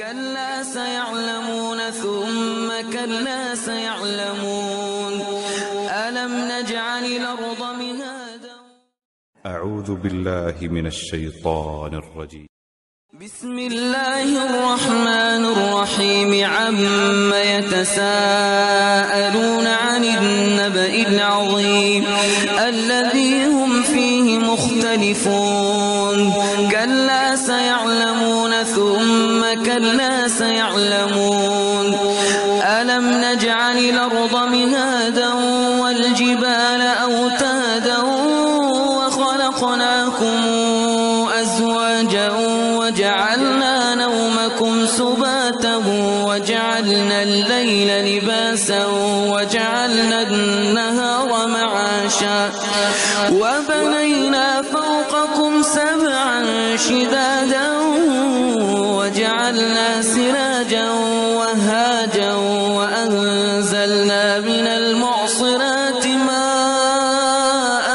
كلا سيعلمون ثم كلا سيعلمون ألم نجعل الأرض مهادا. أعوذ بالله من الشيطان الرجيم. بسم الله الرحمن الرحيم. عم يتساءلون عن النبأ العظيم الذي هم فيه مختلفون كلا سيعلمون ثم كلا سيعلمون ألم نجعل الأرض مهادا والجبال أوتادا وخلقناكم أزواجا وجعلنا نومكم سباتا وجعلنا الليل لباسا وجعلنا النهار معاشا وبنينا فوقكم سبعا شدادا وجعلنا سراجا وهاجا وأنزلنا من المعصرات ماء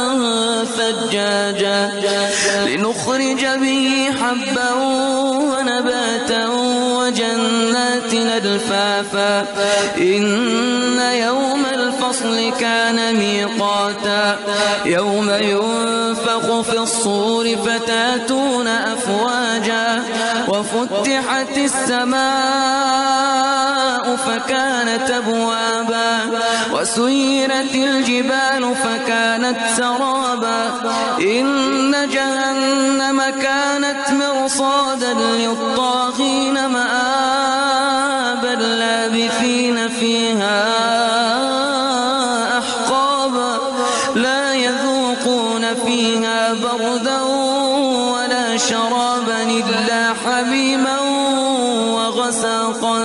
ثجاجا لنخرج به حبا ونباتا وجنات ألفافا إن يوم الفصل كان ميقاتا يوم ينفخ في الصور فتاتون أفواجا وفتحت السماء فكانت أبوابا وسيرت الجبال فكانت سرابا إن جهنم كانت مرصادا للطاغين مآبا لابثين فيها أحقابا لا يذوقون فيها بردا ولا شرابا إلا حميما وغساقا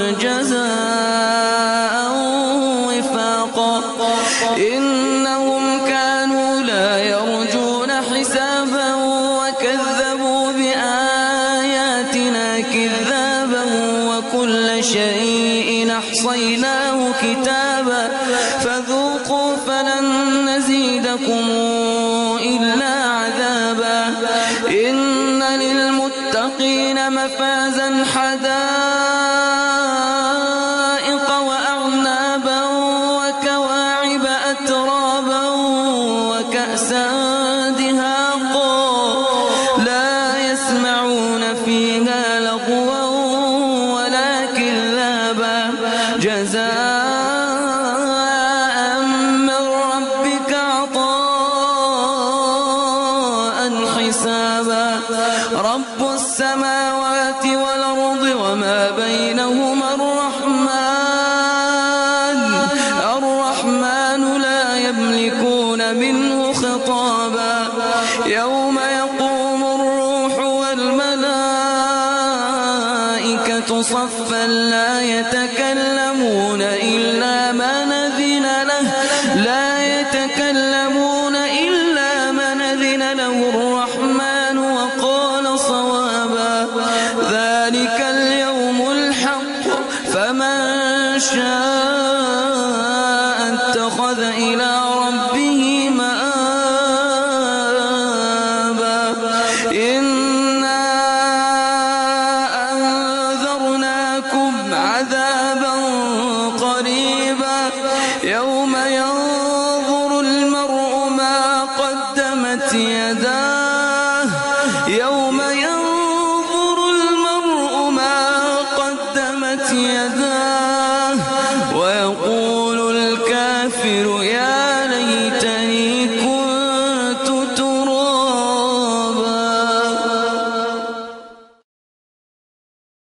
جزاء وفاقا إنهم كانوا لا يرجون حسابا وكذبوا بآياتنا كذابا وكل شيء أحصيناه كتابا فذوقوا فلن نزيدكم إلا عذابا إن للمتقين مفازا حدائق وأعنابا وكواعب أترابا وكأسا دهاقا لا يسمعون فيها لغوا ولا كذابا جزاء من ربك عطاء حسابا رب السماوات والأرض وما بينهما الرحمن لا يملكون منه خطابا يوم يقوم الروح والملائكة صفا لا يتكلمون إلا من أذن له الرحمن وقال صوابا ذلك اليوم الحق فمن شاء